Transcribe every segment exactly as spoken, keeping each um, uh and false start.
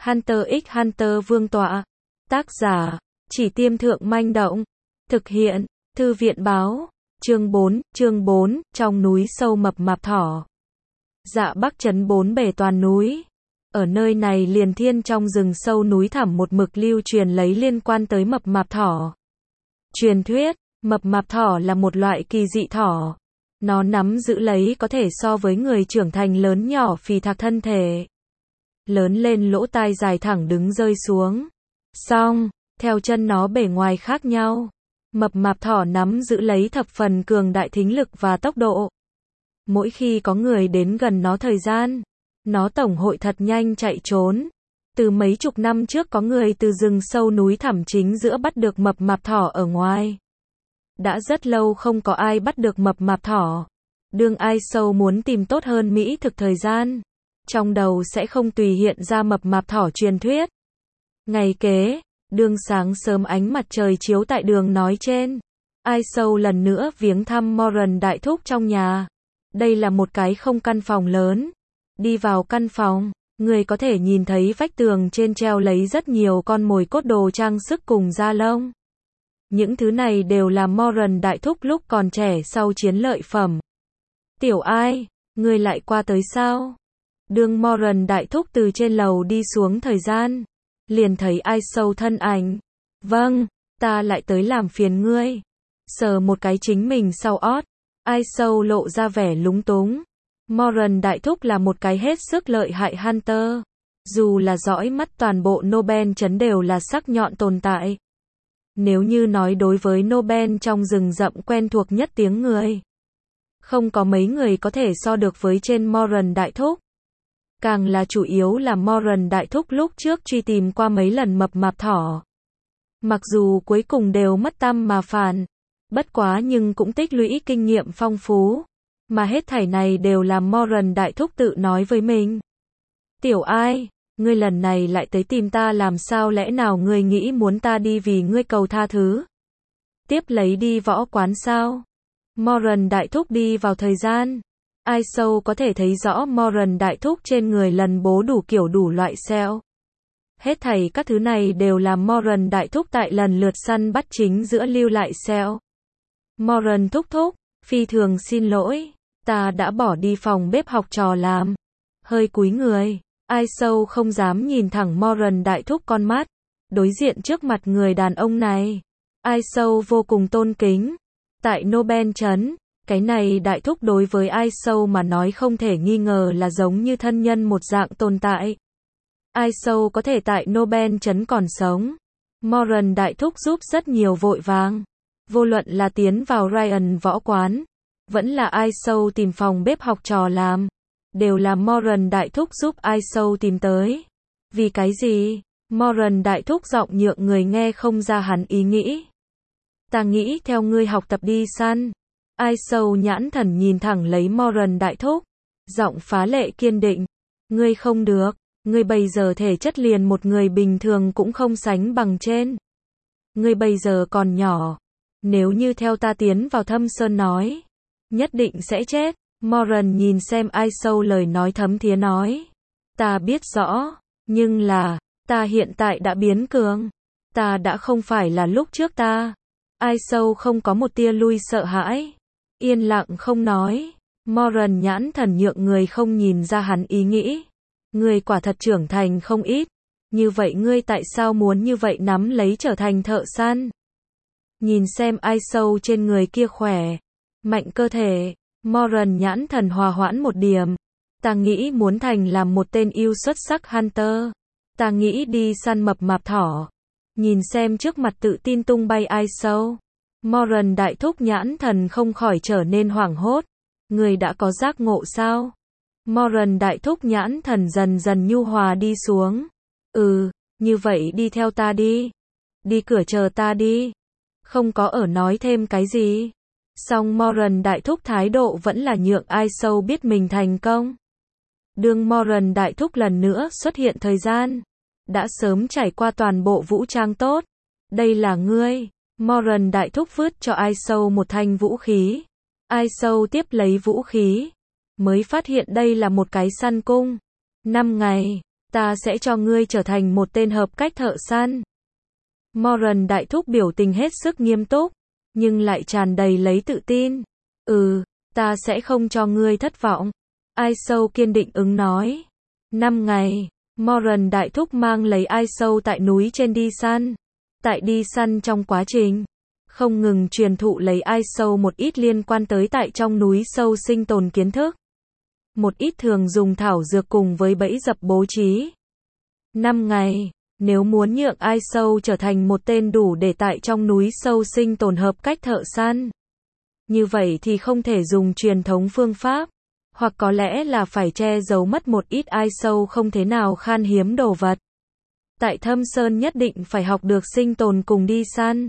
Hunter x Hunter Vương tọa. Tác giả, Chỉ Tiêm Thượng Manh Động. Thực hiện, Thư viện Báo. Chương bốn, chương bốn, trong núi sâu mập mạp thỏ. Dạ Bắc trấn bốn bề toàn núi. Ở nơi này liền thiên trong rừng sâu núi thẳm một mực lưu truyền lấy liên quan tới mập mạp thỏ. Truyền thuyết, mập mạp thỏ là một loại kỳ dị thỏ. Nó nắm giữ lấy có thể so với người trưởng thành lớn nhỏ phì thạc thân thể. Lớn lên lỗ tai dài thẳng đứng rơi xuống. Song, theo chân nó bề ngoài khác nhau. Mập mạp thỏ nắm giữ lấy thập phần cường đại thính lực và tốc độ. Mỗi khi có người đến gần nó thời gian, nó tổng hội thật nhanh chạy trốn. Từ mấy chục năm trước có người từ rừng sâu núi thẳm chính giữa bắt được mập mạp thỏ ở ngoài. Đã rất lâu không có ai bắt được mập mạp thỏ. Đương ai sâu muốn tìm tốt hơn mỹ thực thời gian, trong đầu sẽ không tùy hiện ra mập mạp thỏ truyền thuyết. Ngày kế, đương sáng sớm ánh mặt trời chiếu tại đường nói trên, ai sâu lần nữa viếng thăm Moran đại thúc trong nhà. Đây là một cái không căn phòng lớn. Đi vào căn phòng, người có thể nhìn thấy vách tường trên treo lấy rất nhiều con mồi cốt đồ trang sức cùng da lông. Những thứ này đều là Moran đại thúc lúc còn trẻ sau chiến lợi phẩm. Tiểu Ai, người lại qua tới sao? Đương Moran đại thúc từ trên lầu đi xuống thời gian, liền thấy ai sâu thân ảnh. Vâng, ta lại tới làm phiền ngươi. Sờ một cái chính mình sau ót, ai sâu lộ ra vẻ lúng túng. Moran đại thúc là một cái hết sức lợi hại hunter. Dù là dõi mắt toàn bộ Nobel trấn đều là sắc nhọn tồn tại. Nếu như nói đối với Nobel trong rừng rậm quen thuộc nhất tiếng người, không có mấy người có thể so được với trên Moran đại thúc. Càng là chủ yếu là Moran đại thúc lúc trước truy tìm qua mấy lần mập mạp thỏ. Mặc dù cuối cùng đều mất tăm mà phản, bất quá nhưng cũng tích lũy kinh nghiệm phong phú. Mà hết thảy này đều là Moran đại thúc tự nói với mình. Tiểu Ai, ngươi lần này lại tới tìm ta làm sao, lẽ nào ngươi nghĩ muốn ta đi vì ngươi cầu tha thứ? Tiếp lấy đi võ quán sao? Moran đại thúc đi vào thời gian. Ai sâu có thể thấy rõ Moran đại thúc trên người lần bố đủ kiểu đủ loại sẹo. Hết thảy các thứ này đều là Moran đại thúc tại lần lượt săn bắt chính giữa lưu lại sẹo. Moran thúc thúc, phi thường xin lỗi, ta đã bỏ đi phòng bếp học trò làm. Hơi cúi người, ai sâu không dám nhìn thẳng Moran đại thúc con mắt. Đối diện trước mặt người đàn ông này, ai sâu vô cùng tôn kính. Tại Nobel trấn, cái này đại thúc đối với ai sâu mà nói không thể nghi ngờ là giống như thân nhân một dạng tồn tại. Ai sâu có thể tại Nobel trấn còn sống. Moran đại thúc giúp rất nhiều vội vàng. Vô luận là tiến vào Ryan võ quán, vẫn là ai sâu tìm phòng bếp học trò làm, đều là Moran đại thúc giúp ai sâu tìm tới. Vì cái gì? Moran đại thúc giọng nhượng người nghe không ra hắn ý nghĩ. Ta nghĩ theo ngươi học tập đi săn. Ai sâu nhãn thần nhìn thẳng lấy Moran đại thúc, giọng phá lệ kiên định. Ngươi không được, ngươi bây giờ thể chất liền một người bình thường cũng không sánh bằng trên. Ngươi bây giờ còn nhỏ, nếu như theo ta tiến vào thâm sơn nói, nhất định sẽ chết. Moran nhìn xem ai sâu lời nói thấm thía nói. Ta biết rõ, nhưng là, ta hiện tại đã biến cường. Ta đã không phải là lúc trước ta. Ai sâu không có một tia lui sợ hãi. Yên lặng không nói. Moran nhãn thần nhượng người không nhìn ra hắn ý nghĩ. Ngươi quả thật trưởng thành không ít. Như vậy ngươi tại sao muốn như vậy nắm lấy trở thành thợ săn? Nhìn xem ai sâu trên người kia khỏe, mạnh cơ thể. Moran nhãn thần hòa hoãn một điểm. Ta nghĩ muốn thành làm một tên yêu xuất sắc hunter. Ta nghĩ đi săn mập mạp thỏ. Nhìn xem trước mặt tự tin tung bay ai sâu. Moran đại thúc nhãn thần không khỏi trở nên hoảng hốt. Người đã có giác ngộ sao? Moran đại thúc nhãn thần dần dần nhu hòa đi xuống. Ừ, như vậy đi theo ta đi. Đi cửa chờ ta đi. Không có ở nói thêm cái gì. Song Moran đại thúc thái độ vẫn là nhượng ai sâu biết mình thành công. Đương Moran đại thúc lần nữa xuất hiện thời gian, đã sớm trải qua toàn bộ vũ trang tốt. Đây là ngươi. Moran đại thúc vứt cho ai sâu một thanh vũ khí. Ai sâu tiếp lấy vũ khí, mới phát hiện đây là một cái săn cung. Năm ngày, ta sẽ cho ngươi trở thành một tên hợp cách thợ săn. Moran đại thúc biểu tình hết sức nghiêm túc, nhưng lại tràn đầy lấy tự tin. Ừ, ta sẽ không cho ngươi thất vọng. Ai Sâu kiên định ứng nói. Năm ngày, Moran đại thúc mang lấy Ai Sâu tại núi trên đi săn. Tại đi săn trong quá trình, không ngừng truyền thụ lấy Ai Sâu một ít liên quan tới tại trong núi sâu sinh tồn kiến thức. Một ít thường dùng thảo dược cùng với bẫy dập bố trí. Năm ngày, nếu muốn nhượng Ai Sâu trở thành một tên đủ để tại trong núi sâu sinh tồn hợp cách thợ săn. Như vậy thì không thể dùng truyền thống phương pháp, hoặc có lẽ là phải che giấu mất một ít Ai Sâu không thế nào khan hiếm đồ vật. Tại Thâm Sơn nhất định phải học được sinh tồn cùng đi săn.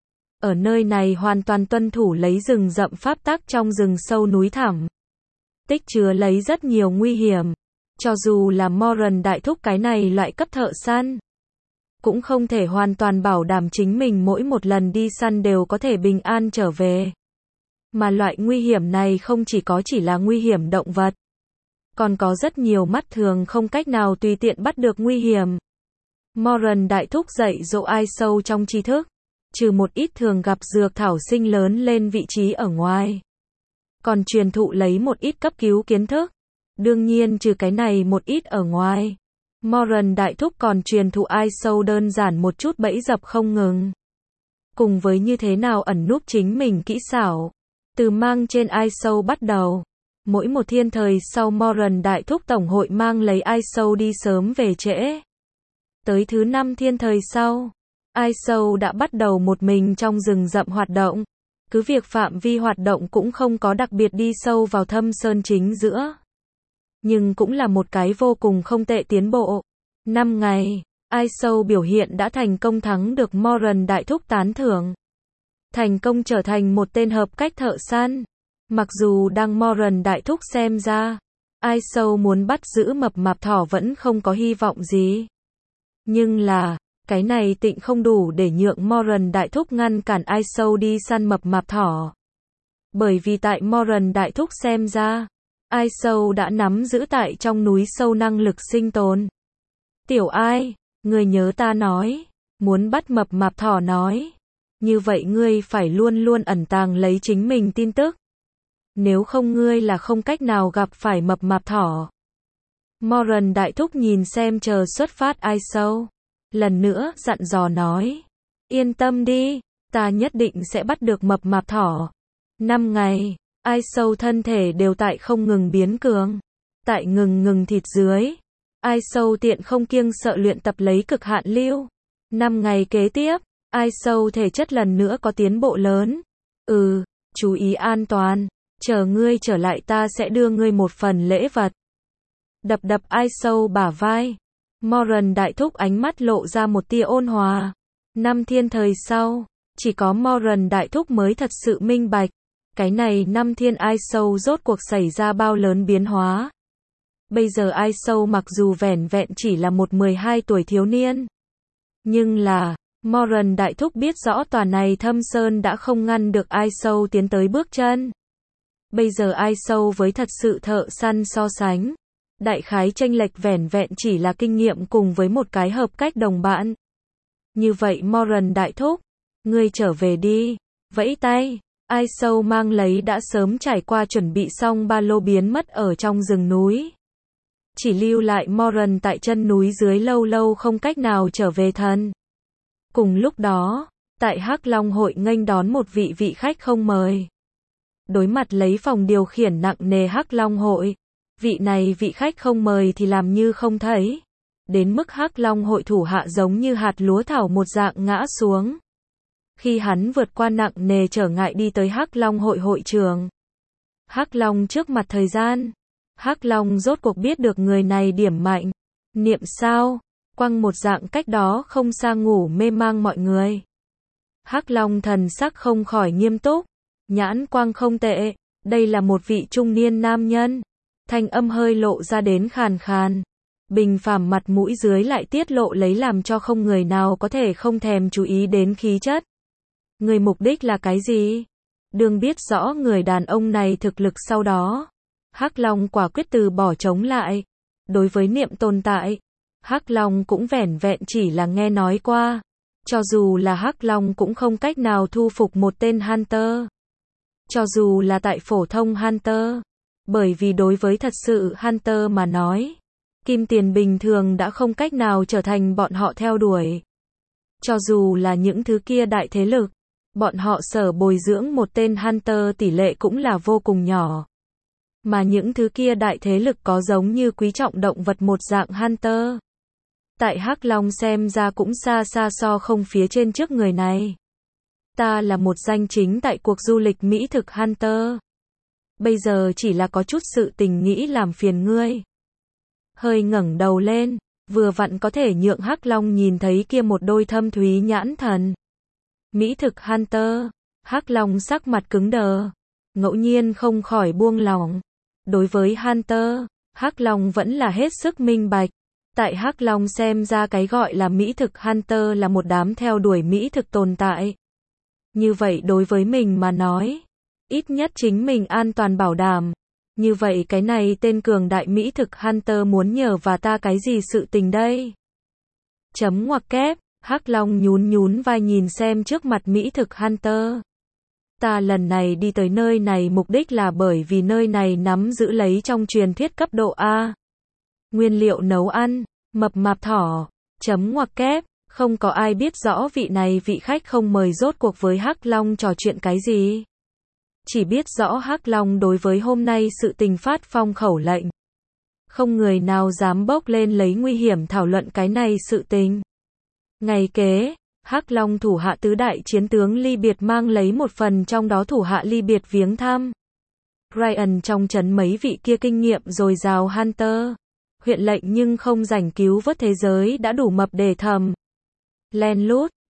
Ở nơi này hoàn toàn tuân thủ lấy rừng rậm pháp tắc trong rừng sâu núi thẳm. Tích chứa lấy rất nhiều nguy hiểm. Cho dù là Moran đại thúc cái này loại cấp thợ săn, cũng không thể hoàn toàn bảo đảm chính mình mỗi một lần đi săn đều có thể bình an trở về. Mà loại nguy hiểm này không chỉ có chỉ là nguy hiểm động vật, còn có rất nhiều mắt thường không cách nào tùy tiện bắt được nguy hiểm. Moran đại thúc dạy dỗ Ai Sâu trong tri thức, trừ một ít thường gặp dược thảo sinh lớn lên vị trí ở ngoài, còn truyền thụ lấy một ít cấp cứu kiến thức. Đương nhiên trừ cái này một ít ở ngoài, Moran đại thúc còn truyền thụ Ai Sâu đơn giản một chút bẫy dập không ngừng. Cùng với như thế nào ẩn núp chính mình kỹ xảo. Từ mang trên Ai Sâu bắt đầu. Mỗi một thiên thời sau Moran đại thúc tổng hội mang lấy Ai Sâu đi sớm về trễ. Tới thứ năm thiên thời sau, Ai Sâu đã bắt đầu một mình trong rừng rậm hoạt động. Cứ việc phạm vi hoạt động cũng không có đặc biệt đi sâu vào Thâm Sơn chính giữa, nhưng cũng là một cái vô cùng không tệ tiến bộ. Năm ngày, Ai Sâu biểu hiện đã thành công thắng được Moran đại thúc tán thưởng. Thành công trở thành một tên hợp cách thợ săn. Mặc dù đang Moran đại thúc xem ra, Ai Sâu muốn bắt giữ mập mạp thỏ vẫn không có hy vọng gì. Nhưng là, cái này tịnh không đủ để nhượng Moran đại thúc ngăn cản Ai Sâu đi săn mập mạp thỏ. Bởi vì tại Moran đại thúc xem ra, Ai Sâu đã nắm giữ tại trong núi sâu năng lực sinh tồn. Tiểu Ai, ngươi nhớ ta nói, muốn bắt mập mạp thỏ nói. Như vậy ngươi phải luôn luôn ẩn tàng lấy chính mình tin tức. Nếu không ngươi là không cách nào gặp phải mập mạp thỏ. Moran đại thúc nhìn xem chờ xuất phát Ai Sâu. Lần nữa dặn dò nói. Yên tâm đi, ta nhất định sẽ bắt được mập mạp thỏ. Năm ngày, Ai Sâu thân thể đều tại không ngừng biến cường. Tại ngừng ngừng thịt dưới, Ai Sâu tiện không kiêng sợ luyện tập lấy cực hạn lưu. Năm ngày kế tiếp, Ai Sâu thể chất lần nữa có tiến bộ lớn. Ừ, chú ý an toàn. Chờ ngươi trở lại ta sẽ đưa ngươi một phần lễ vật. Đập đập Ai Sâu bả vai. Moran đại thúc ánh mắt lộ ra một tia ôn hòa. Năm thiên thời sau, chỉ có Moran đại thúc mới thật sự minh bạch. Cái này năm thiên Ai Sâu rốt cuộc xảy ra bao lớn biến hóa. Bây giờ Ai Sâu mặc dù vẻn vẹn chỉ là một mười hai tuổi thiếu niên. Nhưng là, Moran đại thúc biết rõ tòa này Thâm Sơn đã không ngăn được Ai Sâu tiến tới bước chân. Bây giờ Ai Sâu với thật sự thợ săn so sánh. Đại khái chênh lệch vẻn vẹn chỉ là kinh nghiệm cùng với một cái hợp cách đồng bạn. Như vậy Moran đại thúc, ngươi trở về đi. Vẫy tay, Ai Sâu mang lấy đã sớm trải qua chuẩn bị xong ba lô biến mất ở trong rừng núi. Chỉ lưu lại Moran tại chân núi dưới lâu lâu không cách nào trở về thân. Cùng lúc đó, tại Hắc Long hội nghênh đón một vị vị khách không mời. Đối mặt lấy phòng điều khiển nặng nề Hắc Long hội, vị này vị khách không mời thì làm như không thấy. Đến mức Hắc Long hội thủ hạ giống như hạt lúa thảo một dạng ngã xuống. Khi hắn vượt qua nặng nề trở ngại đi tới Hắc Long hội hội trường. Hắc Long trước mặt thời gian. Hắc Long rốt cuộc biết được người này điểm mạnh. Niệm sao? Quăng một dạng cách đó không xa ngủ mê mang mọi người. Hắc Long thần sắc không khỏi nghiêm túc. Nhãn quang không tệ. Đây là một vị trung niên nam nhân. Thanh âm hơi lộ ra đến khàn khàn. Bình phàm mặt mũi dưới lại tiết lộ lấy làm cho không người nào có thể không thèm chú ý đến khí chất. Người mục đích là cái gì? Đương biết rõ người đàn ông này thực lực sau đó. Hắc Long quả quyết từ bỏ chống lại. Đối với niệm tồn tại. Hắc Long cũng vẻn vẹn chỉ là nghe nói qua. Cho dù là Hắc Long cũng không cách nào thu phục một tên Hunter. Cho dù là tại phổ thông Hunter. Bởi vì đối với thật sự Hunter mà nói, kim tiền bình thường đã không cách nào trở thành bọn họ theo đuổi. Cho dù là những thứ kia đại thế lực, bọn họ sở bồi dưỡng một tên Hunter tỷ lệ cũng là vô cùng nhỏ. Mà những thứ kia đại thế lực có giống như quý trọng động vật một dạng Hunter. Tại Hắc Long xem ra cũng xa xa so không phía trên trước người này. Ta là một danh chính tại cuộc du lịch mỹ thực Hunter. Bây giờ chỉ là có chút sự tình nghĩ làm phiền ngươi. Hơi ngẩng đầu lên, vừa vặn có thể nhượng Hắc Long nhìn thấy kia một đôi thâm thúy nhãn thần. Mỹ thực Hunter, Hắc Long sắc mặt cứng đờ, ngẫu nhiên không khỏi buông lỏng. Đối với Hunter, Hắc Long vẫn là hết sức minh bạch. Tại Hắc Long xem ra cái gọi là Mỹ thực Hunter là một đám theo đuổi Mỹ thực tồn tại. Như vậy đối với mình mà nói, ít nhất chính mình an toàn bảo đảm. Như vậy cái này tên cường đại Mỹ thực Hunter muốn nhờ và ta cái gì sự tình đây? Chấm ngoặc kép, Hắc Long nhún nhún vai nhìn xem trước mặt Mỹ thực Hunter. Ta lần này đi tới nơi này mục đích là bởi vì nơi này nắm giữ lấy trong truyền thuyết cấp độ A. Nguyên liệu nấu ăn, mập mạp thỏ, chấm ngoặc kép, không có ai biết rõ vị này vị khách không mời rốt cuộc với Hắc Long trò chuyện cái gì. Chỉ biết rõ Hắc Long đối với hôm nay sự tình phát phong khẩu lệnh. Không người nào dám bốc lên lấy nguy hiểm thảo luận cái này sự tình. Ngày kế, Hắc Long thủ hạ tứ đại chiến tướng ly biệt mang lấy một phần trong đó thủ hạ ly biệt viếng thăm. Ryan trong trấn mấy vị kia kinh nghiệm dồi dào Hunter. Huyện lệnh nhưng không rảnh cứu vớt thế giới đã đủ mập để thầm. Len lút,